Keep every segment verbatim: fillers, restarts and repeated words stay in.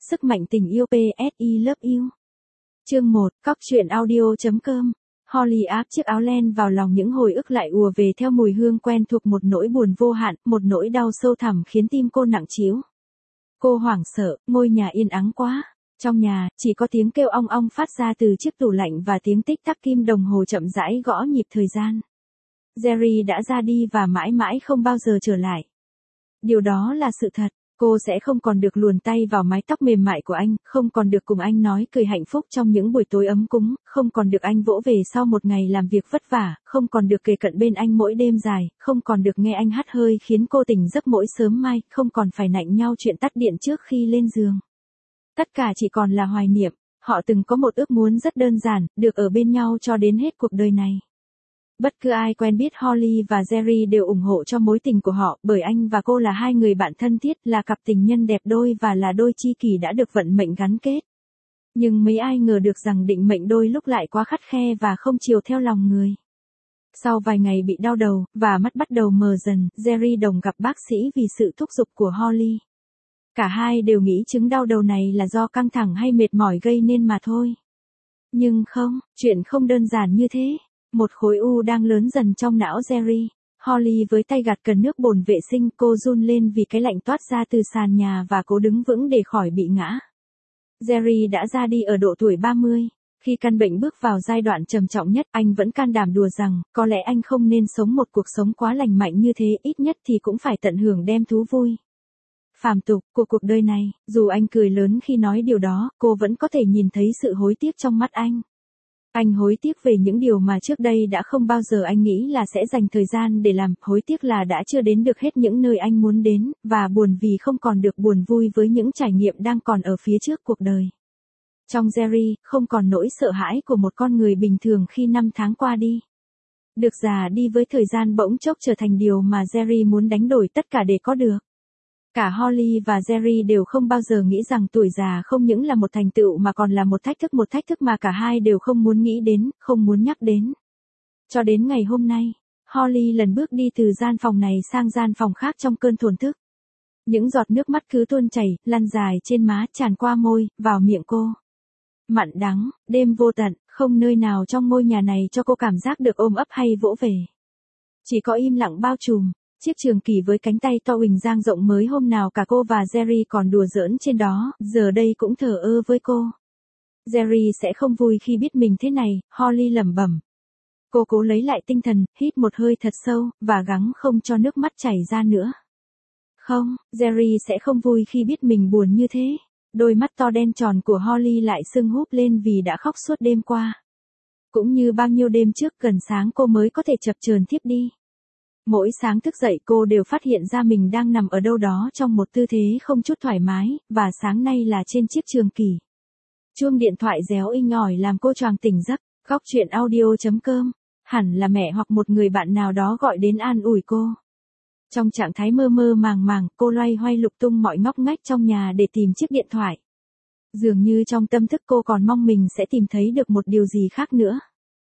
Sức mạnh tình yêu pê ét I Love You. Chương một, Cóc truyện audio chấm com. Holly áp chiếc áo len vào lòng, những hồi ức lại ùa về theo mùi hương quen thuộc, một nỗi buồn vô hạn, một nỗi đau sâu thẳm khiến tim cô nặng trĩu. Cô hoảng sợ, ngôi nhà yên ắng quá. Trong nhà, chỉ có tiếng kêu ong ong phát ra từ chiếc tủ lạnh và tiếng tích tắc kim đồng hồ chậm rãi gõ nhịp thời gian. Jerry đã ra đi và mãi mãi không bao giờ trở lại. Điều đó là sự thật. Cô sẽ không còn được luồn tay vào mái tóc mềm mại của anh, không còn được cùng anh nói cười hạnh phúc trong những buổi tối ấm cúng, không còn được anh vỗ về sau một ngày làm việc vất vả, không còn được kề cận bên anh mỗi đêm dài, không còn được nghe anh hắt hơi khiến cô tỉnh giấc mỗi sớm mai, không còn phải nạnh nhau chuyện tắt điện trước khi lên giường. Tất cả chỉ còn là hoài niệm. Họ từng có một ước muốn rất đơn giản, được ở bên nhau cho đến hết cuộc đời này. Bất cứ ai quen biết Holly và Jerry đều ủng hộ cho mối tình của họ, bởi anh và cô là hai người bạn thân thiết, là cặp tình nhân đẹp đôi và là đôi chi kỷ đã được vận mệnh gắn kết. Nhưng mấy ai ngờ được rằng định mệnh đôi lúc lại quá khắt khe và không chiều theo lòng người. Sau vài ngày bị đau đầu, và mắt bắt đầu mờ dần, Jerry đồng gặp bác sĩ vì sự thúc giục của Holly. Cả hai đều nghĩ chứng đau đầu này là do căng thẳng hay mệt mỏi gây nên mà thôi. Nhưng không, chuyện không đơn giản như thế. Một khối u đang lớn dần trong não Jerry. Holly với tay gạt cần nước bồn vệ sinh, cô run lên vì cái lạnh toát ra từ sàn nhà và cố đứng vững để khỏi bị ngã. Jerry đã ra đi ở độ tuổi ba mươi. Khi căn bệnh bước vào giai đoạn trầm trọng nhất, anh vẫn can đảm đùa rằng, có lẽ anh không nên sống một cuộc sống quá lành mạnh như thế, ít nhất thì cũng phải tận hưởng đem thú vui phàm tục của cuộc đời này. Dù anh cười lớn khi nói điều đó, cô vẫn có thể nhìn thấy sự hối tiếc trong mắt anh. Anh hối tiếc về những điều mà trước đây đã không bao giờ anh nghĩ là sẽ dành thời gian để làm, hối tiếc là đã chưa đến được hết những nơi anh muốn đến, và buồn vì không còn được buồn vui với những trải nghiệm đang còn ở phía trước cuộc đời. Trong Jerry, không còn nỗi sợ hãi của một con người bình thường khi năm tháng qua đi. Được già đi với thời gian bỗng chốc trở thành điều mà Jerry muốn đánh đổi tất cả để có được. Cả Holly và Jerry đều không bao giờ nghĩ rằng tuổi già không những là một thành tựu mà còn là một thách thức, một thách thức mà cả hai đều không muốn nghĩ đến, không muốn nhắc đến. Cho đến ngày hôm nay, Holly lần bước đi từ gian phòng này sang gian phòng khác trong cơn thổn thức. Những giọt nước mắt cứ tuôn chảy, lăn dài trên má, tràn qua môi, vào miệng cô. Mặn đắng, đêm vô tận, không nơi nào trong ngôi nhà này cho cô cảm giác được ôm ấp hay vỗ về. Chỉ có im lặng bao trùm. Chiếc trường kỷ với cánh tay to huỳnh dang rộng mới hôm nào cả cô và Jerry còn đùa giỡn trên đó, giờ đây cũng thờ ơ với cô. Jerry sẽ không vui khi biết mình thế này, Holly lẩm bẩm. Cô cố lấy lại tinh thần, hít một hơi thật sâu, và gắng không cho nước mắt chảy ra nữa. Không, Jerry sẽ không vui khi biết mình buồn như thế. Đôi mắt to đen tròn của Holly lại sưng húp lên vì đã khóc suốt đêm qua. Cũng như bao nhiêu đêm trước, gần sáng cô mới có thể chập chờn thiếp đi. Mỗi sáng thức dậy cô đều phát hiện ra mình đang nằm ở đâu đó trong một tư thế không chút thoải mái, và sáng nay là trên chiếc trường kỷ. Chuông điện thoại réo inh ỏi làm cô choàng tỉnh giấc. Cóc truyện audio chấm com. Hẳn là mẹ hoặc một người bạn nào đó gọi đến an ủi cô. Trong trạng thái mơ mơ màng màng, cô loay hoay lục tung mọi ngóc ngách trong nhà để tìm chiếc điện thoại. Dường như trong tâm thức cô còn mong mình sẽ tìm thấy được một điều gì khác nữa.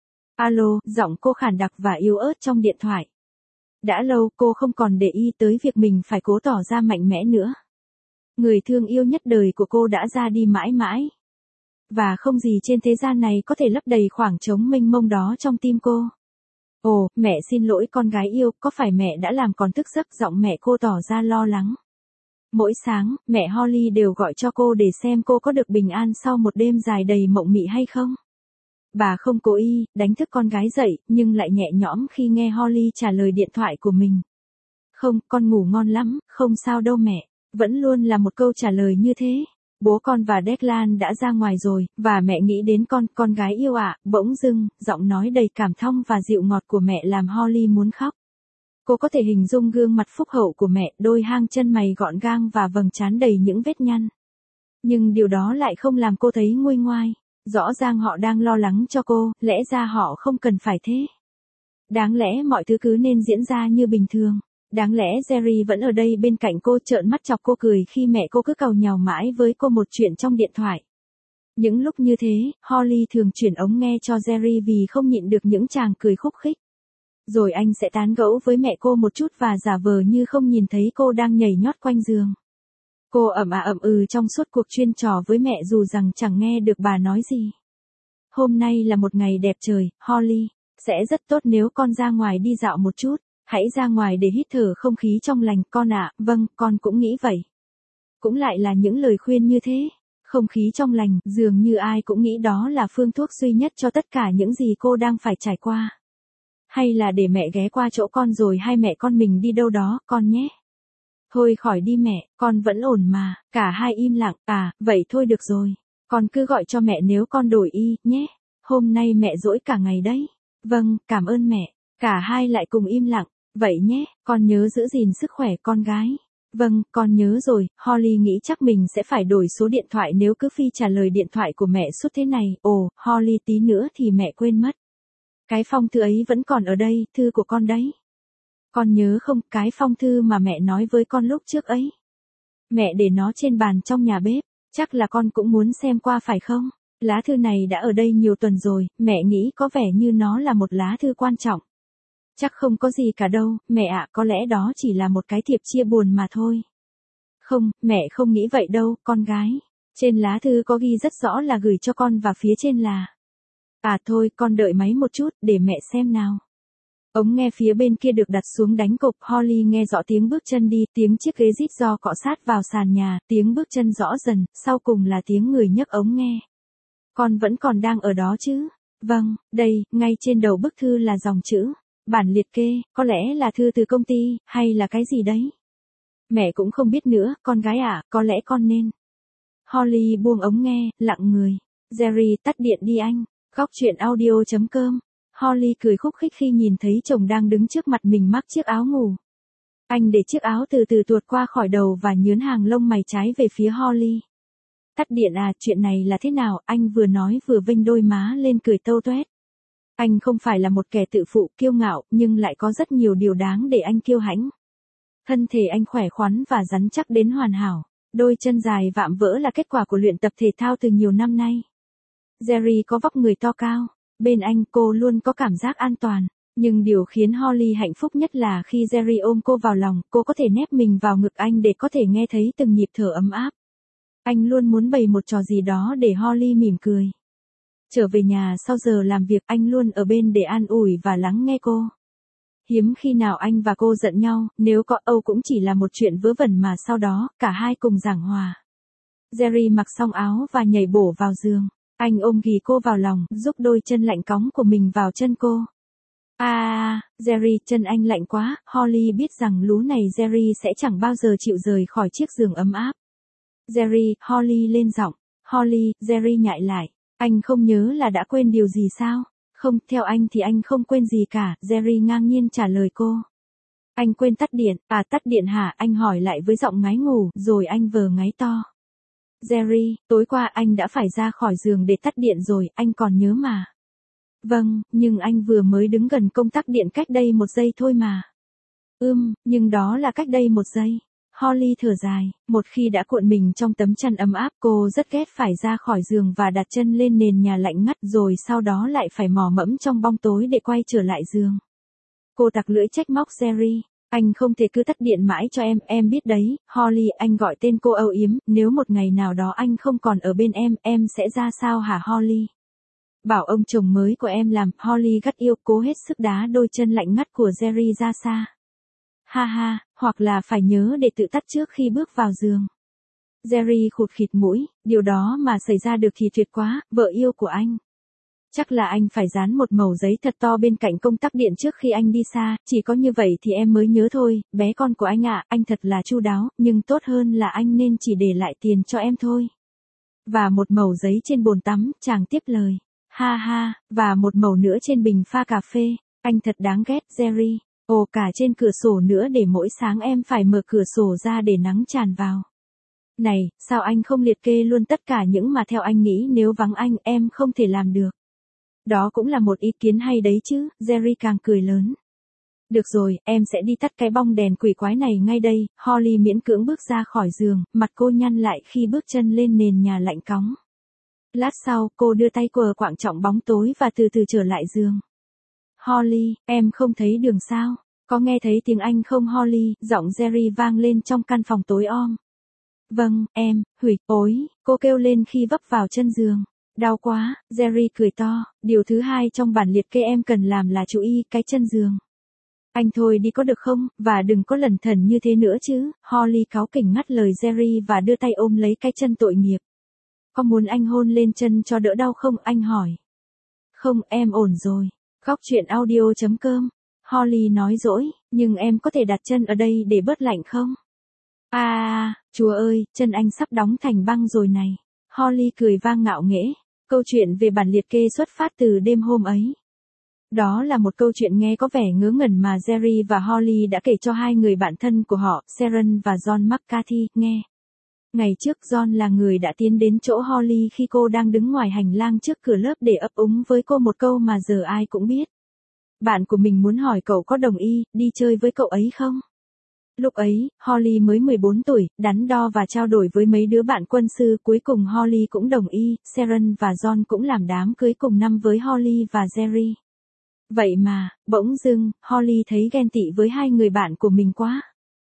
Alo, giọng cô khàn đặc và yếu ớt trong điện thoại. Đã lâu cô không còn để ý tới việc mình phải cố tỏ ra mạnh mẽ nữa. Người thương yêu nhất đời của cô đã ra đi mãi mãi. Và không gì trên thế gian này có thể lấp đầy khoảng trống mênh mông đó trong tim cô. Ồ, mẹ xin lỗi con gái yêu, có phải mẹ đã làm con thức giấc? Giọng mẹ cô tỏ ra lo lắng. Mỗi sáng, mẹ Holly đều gọi cho cô để xem cô có được bình an sau một đêm dài đầy mộng mị hay không. Bà không cố ý đánh thức con gái dậy, nhưng lại nhẹ nhõm khi nghe Holly trả lời điện thoại của mình. Không, con ngủ ngon lắm, không sao đâu mẹ. Vẫn luôn là một câu trả lời như thế. Bố con và Declan đã ra ngoài rồi, và mẹ nghĩ đến con, con gái yêu ạ. Bỗng dưng, giọng nói đầy cảm thông và dịu ngọt của mẹ làm Holly muốn khóc. Cô có thể hình dung gương mặt phúc hậu của mẹ, đôi hang chân mày gọn gàng và vầng trán đầy những vết nhăn. Nhưng điều đó lại không làm cô thấy nguôi ngoai. Rõ ràng họ đang lo lắng cho cô, lẽ ra họ không cần phải thế. Đáng lẽ mọi thứ cứ nên diễn ra như bình thường. Đáng lẽ Jerry vẫn ở đây bên cạnh cô, trợn mắt chọc cô cười khi mẹ cô cứ càu nhàu mãi với cô một chuyện trong điện thoại. Những lúc như thế, Holly thường chuyển ống nghe cho Jerry vì không nhịn được những tràng cười khúc khích. Rồi anh sẽ tán gẫu với mẹ cô một chút và giả vờ như không nhìn thấy cô đang nhảy nhót quanh giường. Cô ậm à ậm ừ trong suốt cuộc chuyên trò với mẹ dù rằng chẳng nghe được bà nói gì. Hôm nay là một ngày đẹp trời, Holly. Sẽ rất tốt nếu con ra ngoài đi dạo một chút. Hãy ra ngoài để hít thở không khí trong lành, con ạ. Vâng, con cũng nghĩ vậy. Cũng lại là những lời khuyên như thế. Không khí trong lành, dường như ai cũng nghĩ đó là phương thuốc duy nhất cho tất cả những gì cô đang phải trải qua. Hay là để mẹ ghé qua chỗ con rồi hai mẹ con mình đi đâu đó, con nhé. Thôi khỏi đi mẹ, con vẫn ổn mà. Cả hai im lặng, à, vậy thôi được rồi. Con cứ gọi cho mẹ nếu con đổi y, nhé. Hôm nay mẹ dỗi cả ngày đấy. Vâng, cảm ơn mẹ. Cả hai lại cùng im lặng. Vậy nhé, con nhớ giữ gìn sức khỏe con gái. Vâng, con nhớ rồi. Holly nghĩ chắc mình sẽ phải đổi số điện thoại nếu cứ phi trả lời điện thoại của mẹ suốt thế này. Ồ, Holly tí nữa thì mẹ quên mất. Cái phong thư ấy vẫn còn ở đây, thư của con đấy. Con nhớ không, cái phong thư mà mẹ nói với con lúc trước ấy. Mẹ để nó trên bàn trong nhà bếp, chắc là con cũng muốn xem qua phải không? Lá thư này đã ở đây nhiều tuần rồi, mẹ nghĩ có vẻ như nó là một lá thư quan trọng. Chắc không có gì cả đâu, mẹ ạ, có lẽ đó chỉ là một cái thiệp chia buồn mà thôi. Không, mẹ không nghĩ vậy đâu, con gái. Trên lá thư có ghi rất rõ là gửi cho con và phía trên là. À thôi, con đợi máy một chút, để mẹ xem nào. Ống nghe phía bên kia được đặt xuống đánh cộp, Holly nghe rõ tiếng bước chân đi, tiếng chiếc ghế rít do cọ sát vào sàn nhà, tiếng bước chân rõ dần, sau cùng là tiếng người nhấc ống nghe. Con vẫn còn đang ở đó chứ? Vâng, đây, ngay trên đầu bức thư là dòng chữ. Bản liệt kê, có lẽ là thư từ công ty, hay là cái gì đấy? Mẹ cũng không biết nữa, con gái ạ, à, có lẽ con nên. Holly buông ống nghe, lặng người. Jerry, tắt điện đi anh. Góc chuyện audio chấm com. Holly cười khúc khích khi nhìn thấy chồng đang đứng trước mặt mình mắc chiếc áo ngủ. Anh để chiếc áo từ từ tuột qua khỏi đầu và nhướn hàng lông mày trái về phía Holly. Tắt điện à, chuyện này là thế nào? Anh vừa nói vừa vênh đôi má lên cười tâu toét. Anh không phải là một kẻ tự phụ, kiêu ngạo, nhưng lại có rất nhiều điều đáng để anh kiêu hãnh. Thân thể anh khỏe khoắn và rắn chắc đến hoàn hảo. Đôi chân dài vạm vỡ là kết quả của luyện tập thể thao từ nhiều năm nay. Jerry có vóc người to cao. Bên anh cô luôn có cảm giác an toàn. Nhưng điều khiến Holly hạnh phúc nhất là khi Jerry ôm cô vào lòng, cô có thể nép mình vào ngực anh để có thể nghe thấy từng nhịp thở ấm áp. Anh luôn muốn bày một trò gì đó để Holly mỉm cười. Trở về nhà sau giờ làm việc, anh luôn ở bên để an ủi và lắng nghe cô. Hiếm khi nào anh và cô giận nhau, nếu có Âu cũng chỉ là một chuyện vớ vẩn mà sau đó, cả hai cùng giảng hòa. Jerry mặc xong áo và nhảy bổ vào giường. Anh ôm ghì cô vào lòng, giúp đôi chân lạnh cóng của mình vào chân cô. À, Jerry, chân anh lạnh quá. Holly biết rằng lú này Jerry sẽ chẳng bao giờ chịu rời khỏi chiếc giường ấm áp. Jerry, Holly lên giọng. Holly, Jerry nhại lại. Anh không nhớ là đã quên điều gì sao? Không, theo anh thì anh không quên gì cả, Jerry ngang nhiên trả lời cô. Anh quên tắt điện, à tắt điện hả? Anh hỏi lại với giọng ngái ngủ, rồi anh vờ ngáy to. Jerry, tối qua anh đã phải ra khỏi giường để tắt điện rồi, anh còn nhớ mà. Vâng, nhưng anh vừa mới đứng gần công tắc điện cách đây một giây thôi mà. Ưm, nhưng đó là cách đây một giây. Holly thở dài, một khi đã cuộn mình trong tấm chăn ấm áp, cô rất ghét phải ra khỏi giường và đặt chân lên nền nhà lạnh ngắt rồi sau đó lại phải mò mẫm trong bóng tối để quay trở lại giường. Cô tặc lưỡi trách móc Jerry. Anh không thể cứ tắt điện mãi cho em, em biết đấy, Holly, anh gọi tên cô âu yếm, nếu một ngày nào đó anh không còn ở bên em, em sẽ ra sao hả Holly? Bảo ông chồng mới của em làm, Holly gắt yêu, cố hết sức đá đôi chân lạnh ngắt của Jerry ra xa. Ha ha, hoặc là phải nhớ để tự tắt trước khi bước vào giường. Jerry khụt khịt mũi, điều đó mà xảy ra được thì tuyệt quá, vợ yêu của anh. Chắc là anh phải dán một mẩu giấy thật to bên cạnh công tắc điện trước khi anh đi xa, chỉ có như vậy thì em mới nhớ thôi, bé con của anh ạ, anh thật là chu đáo, nhưng tốt hơn là anh nên chỉ để lại tiền cho em thôi. Và một mẩu giấy trên bồn tắm, chàng tiếp lời. Ha ha, và một mẩu nữa trên bình pha cà phê, anh thật đáng ghét, Jerry. Ồ, cả trên cửa sổ nữa để mỗi sáng em phải mở cửa sổ ra để nắng tràn vào. Này, sao anh không liệt kê luôn tất cả những mà theo anh nghĩ nếu vắng anh em không thể làm được. Đó cũng là một ý kiến hay đấy chứ, Jerry càng cười lớn. Được rồi, em sẽ đi tắt cái bong đèn quỷ quái này ngay đây. Holly miễn cưỡng bước ra khỏi giường, mặt cô nhăn lại khi bước chân lên nền nhà lạnh cóng. Lát sau, cô đưa tay quờ quạng trọng bóng tối và từ từ trở lại giường. Holly, em không thấy đường sao? Có nghe thấy tiếng Anh không Holly? Giọng Jerry vang lên trong căn phòng tối om. Vâng, em, hủy, ối, cô kêu lên khi vấp vào chân giường. Đau quá, Jerry cười to, điều thứ hai trong bản liệt kê em cần làm là chú ý cái chân giường. Anh thôi đi có được không, và đừng có lẩn thẩn như thế nữa chứ, Holly cáu kỉnh ngắt lời Jerry và đưa tay ôm lấy cái chân tội nghiệp. Có muốn anh hôn lên chân cho đỡ đau không, anh hỏi. Không, em ổn rồi. Góc truyện audio chấm com. Holly nói dỗi, nhưng em có thể đặt chân ở đây để bớt lạnh không? À, chúa ơi, chân anh sắp đóng thành băng rồi này. Holly cười vang ngạo nghễ. Câu chuyện về bản liệt kê xuất phát từ đêm hôm ấy. Đó là một câu chuyện nghe có vẻ ngớ ngẩn mà Jerry và Holly đã kể cho hai người bạn thân của họ, Sharon và John McCarthy, nghe. Ngày trước John là người đã tiến đến chỗ Holly khi cô đang đứng ngoài hành lang trước cửa lớp để ấp úng với cô một câu mà giờ ai cũng biết. Bạn của mình muốn hỏi cậu có đồng ý đi chơi với cậu ấy không? Lúc ấy, Holly mới mười bốn tuổi, đắn đo và trao đổi với mấy đứa bạn quân sư, cuối cùng Holly cũng đồng ý, Sharon và John cũng làm đám cưới cùng năm với Holly và Jerry. Vậy mà, bỗng dưng, Holly thấy ghen tị với hai người bạn của mình quá.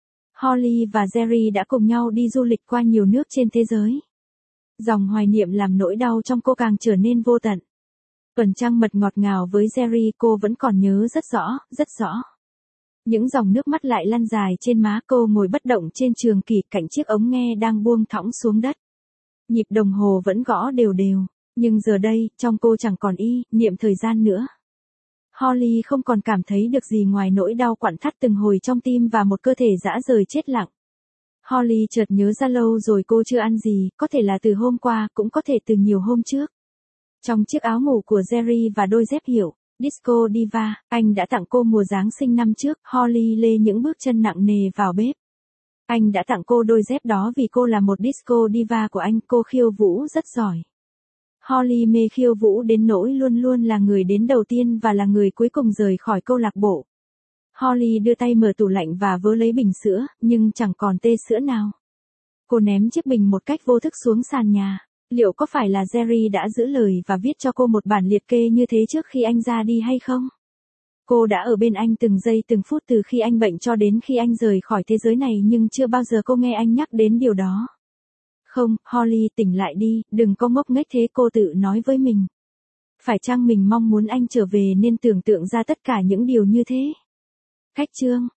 Holly và Jerry đã cùng nhau đi du lịch qua nhiều nước trên thế giới. Dòng hoài niệm làm nỗi đau trong cô càng trở nên vô tận. Tuần trăng mật ngọt ngào với Jerry cô vẫn còn nhớ rất rõ, rất rõ. Những dòng nước mắt lại lăn dài trên má cô ngồi bất động trên trường kỷ cạnh chiếc ống nghe đang buông thõng xuống đất. Nhịp đồng hồ vẫn gõ đều đều, nhưng giờ đây, trong cô chẳng còn y, niệm thời gian nữa. Holly không còn cảm thấy được gì ngoài nỗi đau quặn thắt từng hồi trong tim và một cơ thể dã rời chết lặng. Holly chợt nhớ ra lâu rồi cô chưa ăn gì, có thể là từ hôm qua, cũng có thể từ nhiều hôm trước. Trong chiếc áo ngủ của Jerry và đôi dép hiệu Disco Diva, anh đã tặng cô mùa Giáng sinh năm trước, Holly lê những bước chân nặng nề vào bếp. Anh đã tặng cô đôi dép đó vì cô là một Disco Diva của anh, cô khiêu vũ rất giỏi. Holly mê khiêu vũ đến nỗi luôn luôn là người đến đầu tiên và là người cuối cùng rời khỏi câu lạc bộ. Holly đưa tay mở tủ lạnh và vớ lấy bình sữa, nhưng chẳng còn tê sữa nào. Cô ném chiếc bình một cách vô thức xuống sàn nhà. Liệu có phải là Jerry đã giữ lời và viết cho cô một bản liệt kê như thế trước khi anh ra đi hay không? Cô đã ở bên anh từng giây từng phút từ khi anh bệnh cho đến khi anh rời khỏi thế giới này, nhưng chưa bao giờ cô nghe anh nhắc đến điều đó. Không, Holly, tỉnh lại đi, đừng có ngốc nghếch thế, cô tự nói với mình. Phải chăng mình mong muốn anh trở về nên tưởng tượng ra tất cả những điều như thế? Cách chương